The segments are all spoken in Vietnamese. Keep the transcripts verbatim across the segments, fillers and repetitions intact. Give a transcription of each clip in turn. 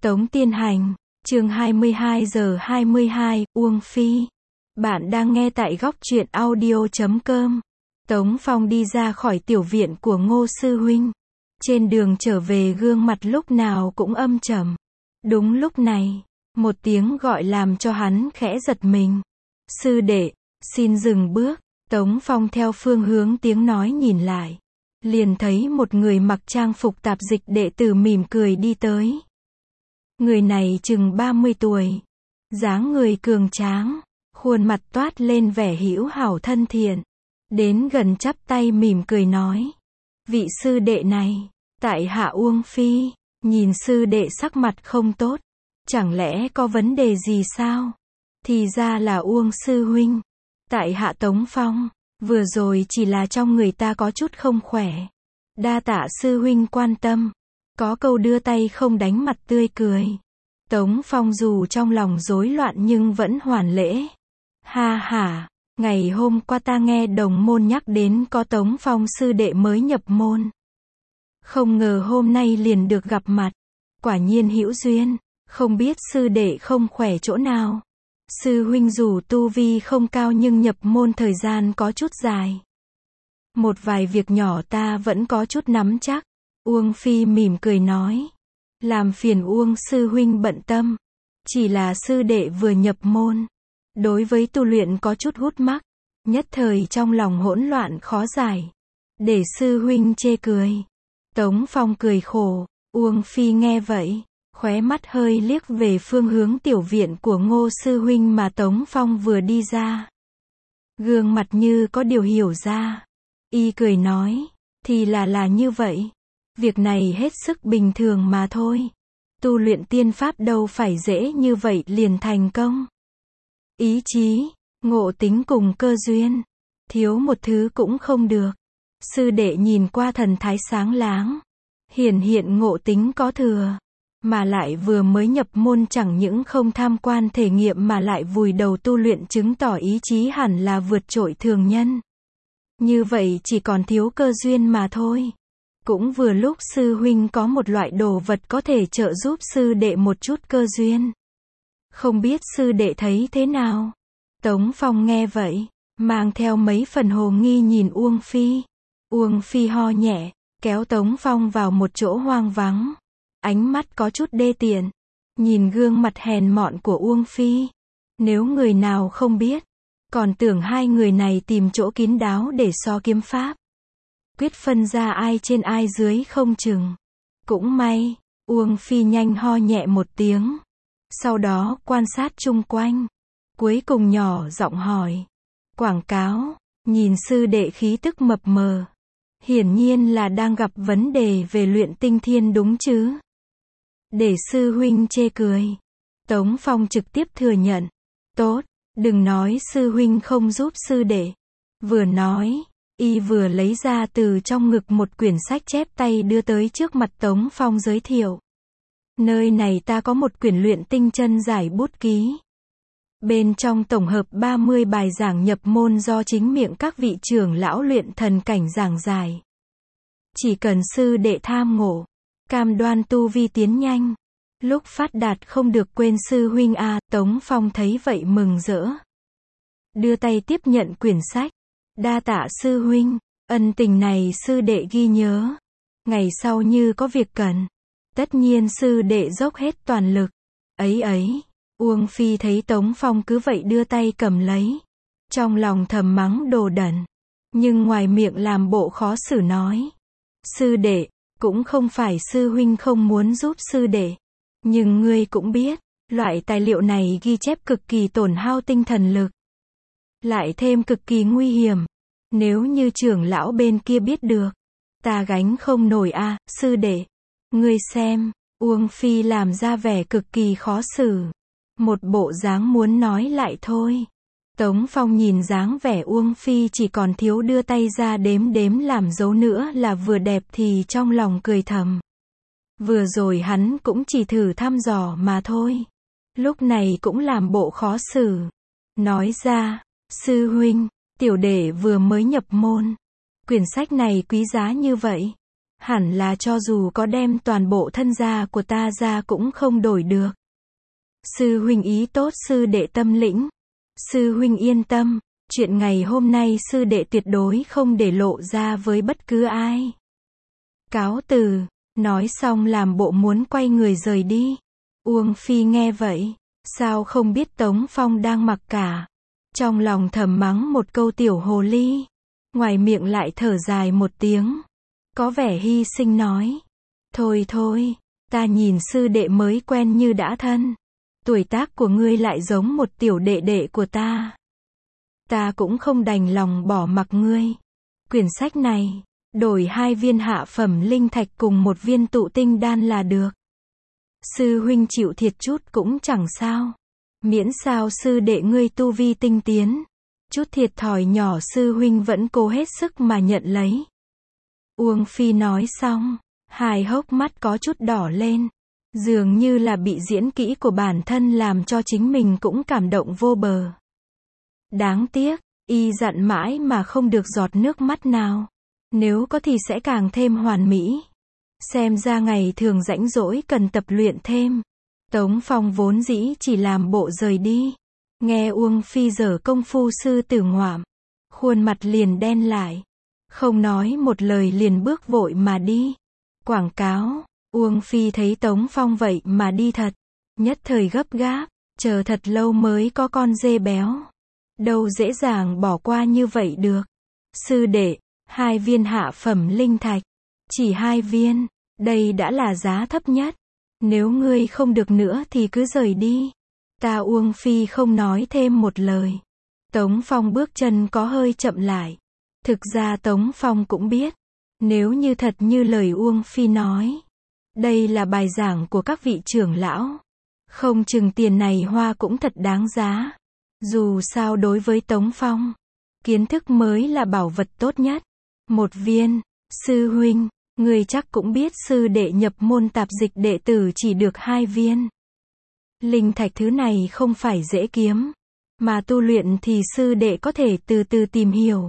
Tống Tiên Hành, chương hai mươi hai giờ hai mươi hai, Uông Phi. Bạn đang nghe tại góc truyện audio chấm com. Tống Phong đi ra khỏi tiểu viện của Ngô Sư Huynh. Trên đường trở về gương mặt lúc nào cũng âm trầm. Đúng lúc này, một tiếng gọi làm cho hắn khẽ giật mình. Sư đệ, xin dừng bước. Tống Phong theo phương hướng tiếng nói nhìn lại. Liền thấy một người mặc trang phục tạp dịch đệ tử mỉm cười đi tới. Người này chừng ba mươi tuổi. Dáng người cường tráng. Khuôn mặt toát lên vẻ hữu hảo thân thiện. Đến gần chắp tay mỉm cười nói. Vị sư đệ này, tại hạ Uông Phi. Nhìn sư đệ sắc mặt không tốt. Chẳng lẽ có vấn đề gì sao? Thì ra là Uông sư huynh. Tại hạ Tống Phong. Vừa rồi chỉ là trong người ta có chút không khỏe. Đa tạ sư huynh quan tâm. Có câu đưa tay không đánh mặt tươi cười. Tống Phong dù trong lòng rối loạn nhưng vẫn hoàn lễ. Ha ha, ngày hôm qua ta nghe đồng môn nhắc đến có Tống Phong sư đệ mới nhập môn. Không ngờ hôm nay liền được gặp mặt. Quả nhiên hữu duyên, không biết sư đệ không khỏe chỗ nào. Sư huynh dù tu vi không cao nhưng nhập môn thời gian có chút dài. Một vài việc nhỏ ta vẫn có chút nắm chắc. Uông Phi mỉm cười nói. Làm phiền Uông sư huynh bận tâm. Chỉ là sư đệ vừa nhập môn. Đối với tu luyện có chút hút mắc. Nhất thời trong lòng hỗn loạn khó giải. Để sư huynh chê cười. Tống Phong cười khổ. Uông Phi nghe vậy. Khóe mắt hơi liếc về phương hướng tiểu viện của Ngô sư huynh mà Tống Phong vừa đi ra. Gương mặt như có điều hiểu ra. Y cười nói. Thì là là như vậy. Việc này hết sức bình thường mà thôi. Tu luyện tiên pháp đâu phải dễ như vậy liền thành công. Ý chí, ngộ tính cùng cơ duyên. Thiếu một thứ cũng không được. Sư đệ nhìn qua thần thái sáng láng. Hiển hiện ngộ tính có thừa. Mà lại vừa mới nhập môn chẳng những không tham quan thể nghiệm mà lại vùi đầu tu luyện chứng tỏ ý chí hẳn là vượt trội thường nhân. Như vậy chỉ còn thiếu cơ duyên mà thôi. Cũng vừa lúc sư huynh có một loại đồ vật có thể trợ giúp sư đệ một chút cơ duyên. Không biết sư đệ thấy thế nào? Tống Phong nghe vậy, mang theo mấy phần hồ nghi nhìn Uông Phi. Uông Phi ho nhẹ, kéo Tống Phong vào một chỗ hoang vắng. Ánh mắt có chút đê tiện. Nhìn gương mặt hèn mọn của Uông Phi. Nếu người nào không biết, còn tưởng hai người này tìm chỗ kín đáo để so kiếm pháp. Quyết phân ra ai trên ai dưới không chừng. Cũng may, Uông Phi nhanh ho nhẹ một tiếng. Sau đó quan sát chung quanh. Cuối cùng nhỏ giọng hỏi. Quảng cáo, nhìn sư đệ khí tức mập mờ. Hiển nhiên là đang gặp vấn đề về luyện tinh thiên đúng chứ. Để sư huynh chê cười. Tống Phong trực tiếp thừa nhận. Tốt, đừng nói sư huynh không giúp sư đệ. Vừa nói, y vừa lấy ra từ trong ngực một quyển sách chép tay đưa tới trước mặt Tống Phong giới thiệu. Nơi này ta có một quyển luyện tinh chân giải bút ký. Bên trong tổng hợp ba mươi bài giảng nhập môn do chính miệng các vị trưởng lão luyện thần cảnh giảng giải. Chỉ cần sư đệ tham ngộ, cam đoan tu vi tiến nhanh. Lúc phát đạt không được quên sư huynh a. Tống Phong thấy vậy mừng rỡ. Đưa tay tiếp nhận quyển sách. Đa tạ sư huynh, ân tình này sư đệ ghi nhớ. Ngày sau như có việc cần, tất nhiên sư đệ dốc hết toàn lực. Ấy ấy, Uông Phi thấy Tống Phong cứ vậy đưa tay cầm lấy. Trong lòng thầm mắng đồ đần. Nhưng ngoài miệng làm bộ khó xử nói. Sư đệ, cũng không phải sư huynh không muốn giúp sư đệ. Nhưng ngươi cũng biết, loại tài liệu này ghi chép cực kỳ tổn hao tinh thần lực. Lại thêm cực kỳ nguy hiểm. Nếu như trưởng lão bên kia biết được, ta gánh không nổi a. À, sư đệ. Ngươi xem, Uông Phi làm ra vẻ cực kỳ khó xử. Một bộ dáng muốn nói lại thôi. Tống Phong nhìn dáng vẻ Uông Phi chỉ còn thiếu đưa tay ra đếm đếm làm dấu nữa là vừa đẹp thì trong lòng cười thầm. Vừa rồi hắn cũng chỉ thử thăm dò mà thôi. Lúc này cũng làm bộ khó xử. Nói ra, sư huynh, tiểu đệ vừa mới nhập môn. Quyển sách này quý giá như vậy. hẳn là cho dù có đem toàn bộ thân gia của ta ra cũng không đổi được. Sư huynh ý tốt, sư đệ tâm lĩnh. Sư huynh yên tâm, chuyện ngày hôm nay sư đệ tuyệt đối không để lộ ra với bất cứ ai. Cáo từ, nói xong làm bộ muốn quay người rời đi. Uông Phi nghe vậy, sao không biết Tống Phong đang mặc cả. Trong lòng thầm mắng một câu tiểu hồ ly. Ngoài miệng lại thở dài một tiếng. Có vẻ hy sinh nói. Thôi thôi, ta nhìn sư đệ mới quen như đã thân. Tuổi tác của ngươi lại giống một tiểu đệ đệ của ta. Ta cũng không đành lòng bỏ mặc ngươi. Quyển sách này, đổi hai viên hạ phẩm linh thạch cùng một viên tụ tinh đan là được. Sư huynh chịu thiệt chút cũng chẳng sao. Miễn sao sư đệ ngươi tu vi tinh tiến. Chút thiệt thòi nhỏ sư huynh vẫn cố hết sức mà nhận lấy. Uông Phi nói xong, hai hốc mắt có chút đỏ lên. Dường như là bị diễn kỹ của bản thân làm cho chính mình cũng cảm động vô bờ. Đáng tiếc, y dặn mãi mà không được giọt nước mắt nào. Nếu có thì sẽ càng thêm hoàn mỹ. Xem ra ngày thường rãnh rỗi cần tập luyện thêm. Tống Phong vốn dĩ chỉ làm bộ rời đi. Nghe Uông Phi giở công phu sư tử ngoạm. Khuôn mặt liền đen lại. Không nói một lời liền bước vội mà đi. Quảng cáo, Uông Phi thấy Tống Phong vậy mà đi thật. Nhất thời gấp gáp, chờ thật lâu mới có con dê béo. Đâu dễ dàng bỏ qua như vậy được. Sư đệ, hai viên hạ phẩm linh thạch. Chỉ hai viên, đây đã là giá thấp nhất. Nếu ngươi không được nữa thì cứ rời đi. Ta Uông Phi không nói thêm một lời. Tống Phong bước chân có hơi chậm lại. Thực ra Tống Phong cũng biết. Nếu như thật như lời Uông Phi nói. Đây là bài giảng của các vị trưởng lão. Không chừng tiền này hoa cũng thật đáng giá. Dù sao đối với Tống Phong, kiến thức mới là bảo vật tốt nhất. Một viên, sư huynh, người chắc cũng biết sư đệ nhập môn tạp dịch đệ tử chỉ được hai viên. Linh thạch thứ này không phải dễ kiếm, mà tu luyện thì sư đệ có thể từ từ tìm hiểu.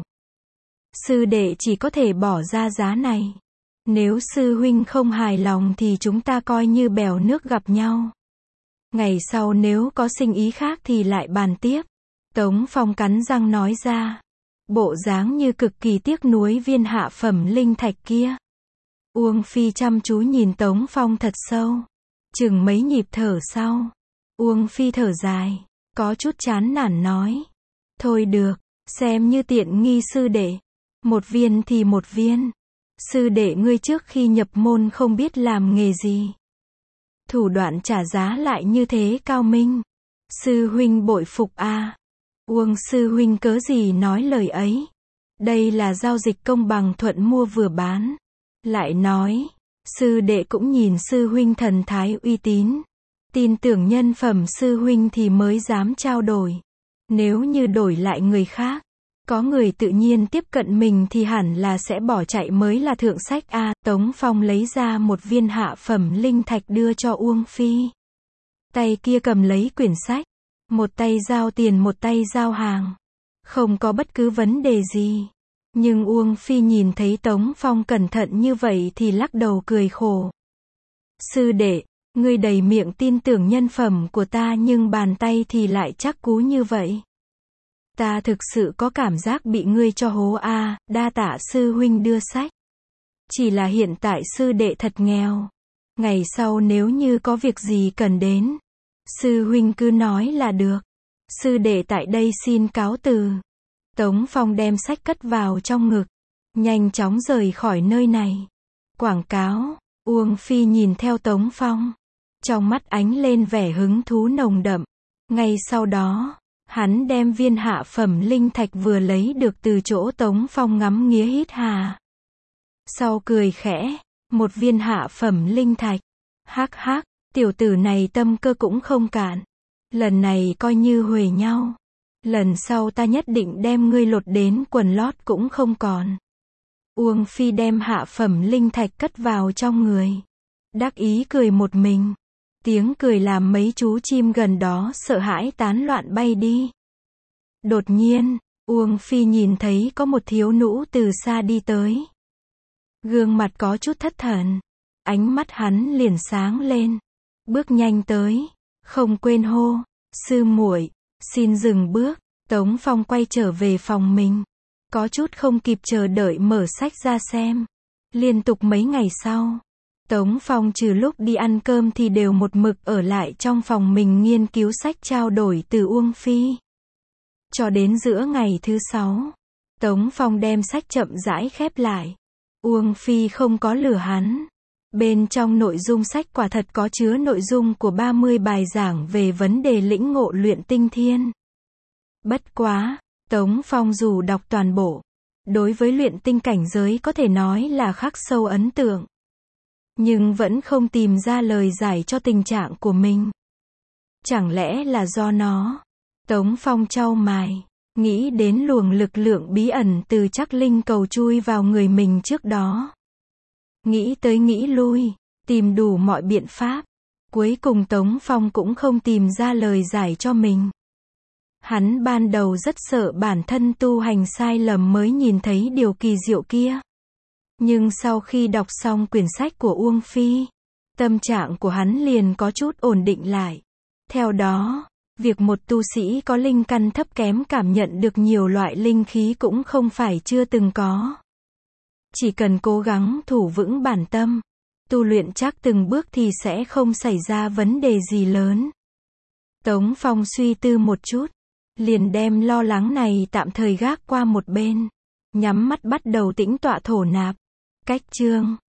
Sư đệ chỉ có thể bỏ ra giá này. Nếu sư huynh không hài lòng thì chúng ta coi như bèo nước gặp nhau. Ngày sau nếu có sinh ý khác thì lại bàn tiếp. Tống Phong cắn răng nói ra. Bộ dáng như cực kỳ tiếc nuối viên hạ phẩm linh thạch kia. Uông Phi chăm chú nhìn Tống Phong thật sâu. Chừng mấy nhịp thở sau. Uông Phi thở dài. Có chút chán nản nói. Thôi được, xem như tiện nghi sư đệ. Một viên thì một viên. Sư đệ ngươi trước khi nhập môn không biết làm nghề gì. Thủ đoạn trả giá lại như thế cao minh. Sư huynh bội phục a. À. Uông sư huynh cớ gì nói lời ấy. Đây là giao dịch công bằng thuận mua vừa bán. Lại nói, sư đệ cũng nhìn sư huynh thần thái uy tín. Tin tưởng nhân phẩm sư huynh thì mới dám trao đổi. Nếu như đổi lại người khác, có người tự nhiên tiếp cận mình thì hẳn là sẽ bỏ chạy mới là thượng sách a. À, Tống Phong lấy ra một viên hạ phẩm linh thạch đưa cho Uông Phi. Tay kia cầm lấy quyển sách. Một tay giao tiền một tay giao hàng. Không có bất cứ vấn đề gì. Nhưng Uông Phi nhìn thấy Tống Phong cẩn thận như vậy thì lắc đầu cười khổ. Sư đệ, ngươi đầy miệng tin tưởng nhân phẩm của ta nhưng bàn tay thì lại chắc cú như vậy. Ta thực sự có cảm giác bị ngươi cho hố a. À, đa tạ sư huynh đưa sách. Chỉ là hiện tại sư đệ thật nghèo. Ngày sau nếu như có việc gì cần đến, sư huynh cứ nói là được. Sư đệ tại đây xin cáo từ. Tống Phong đem sách cất vào trong ngực. Nhanh chóng rời khỏi nơi này. Quảng cáo. Uông Phi nhìn theo Tống Phong. Trong mắt ánh lên vẻ hứng thú nồng đậm. Ngay sau đó, hắn đem viên hạ phẩm linh thạch vừa lấy được từ chỗ Tống Phong ngắm nghía hít hà. Sau cười khẽ. Một viên hạ phẩm linh thạch. Hắc hắc. Tiểu tử này tâm cơ cũng không cạn. Lần này coi như huề nhau. Lần sau ta nhất định đem ngươi lột đến quần lót cũng không còn. Uông Phi đem hạ phẩm linh thạch cất vào trong người. Đắc ý cười một mình. Tiếng cười làm mấy chú chim gần đó sợ hãi tán loạn bay đi. Đột nhiên, Uông Phi nhìn thấy có một thiếu nữ từ xa đi tới. Gương mặt có chút thất thần. Ánh mắt hắn liền sáng lên. Bước nhanh tới. Không quên hô. Sư muội, xin dừng bước. Tống Phong quay trở về phòng mình. Có chút không kịp chờ đợi mở sách ra xem. Liên tục mấy ngày sau, Tống Phong trừ lúc đi ăn cơm thì đều một mực ở lại trong phòng mình nghiên cứu sách trao đổi từ Uông Phi. Cho đến giữa ngày thứ sáu, Tống Phong đem sách chậm rãi khép lại. Uông Phi không có lừa hắn. Bên trong nội dung sách quả thật có chứa nội dung của ba mươi bài giảng về vấn đề lĩnh ngộ luyện tinh thiên. Bất quá, Tống Phong dù đọc toàn bộ, đối với luyện tinh cảnh giới có thể nói là khắc sâu ấn tượng. Nhưng vẫn không tìm ra lời giải cho tình trạng của mình. Chẳng lẽ là do nó? Tống Phong chau mày, nghĩ đến luồng lực lượng bí ẩn từ Trắc Linh cầu chui vào người mình trước đó. Nghĩ tới nghĩ lui, tìm đủ mọi biện pháp. Cuối cùng Tống Phong cũng không tìm ra lời giải cho mình. Hắn ban đầu rất sợ bản thân tu hành sai lầm mới nhìn thấy điều kỳ diệu kia. Nhưng sau khi đọc xong quyển sách của Uông Phi, tâm trạng của hắn liền có chút ổn định lại. Theo đó, việc một tu sĩ có linh căn thấp kém cảm nhận được nhiều loại linh khí cũng không phải chưa từng có. Chỉ cần cố gắng thủ vững bản tâm, tu luyện chắc từng bước thì sẽ không xảy ra vấn đề gì lớn. Tống Phong suy tư một chút, liền đem lo lắng này tạm thời gác qua một bên, nhắm mắt bắt đầu tĩnh tọa thổ nạp. Cách chương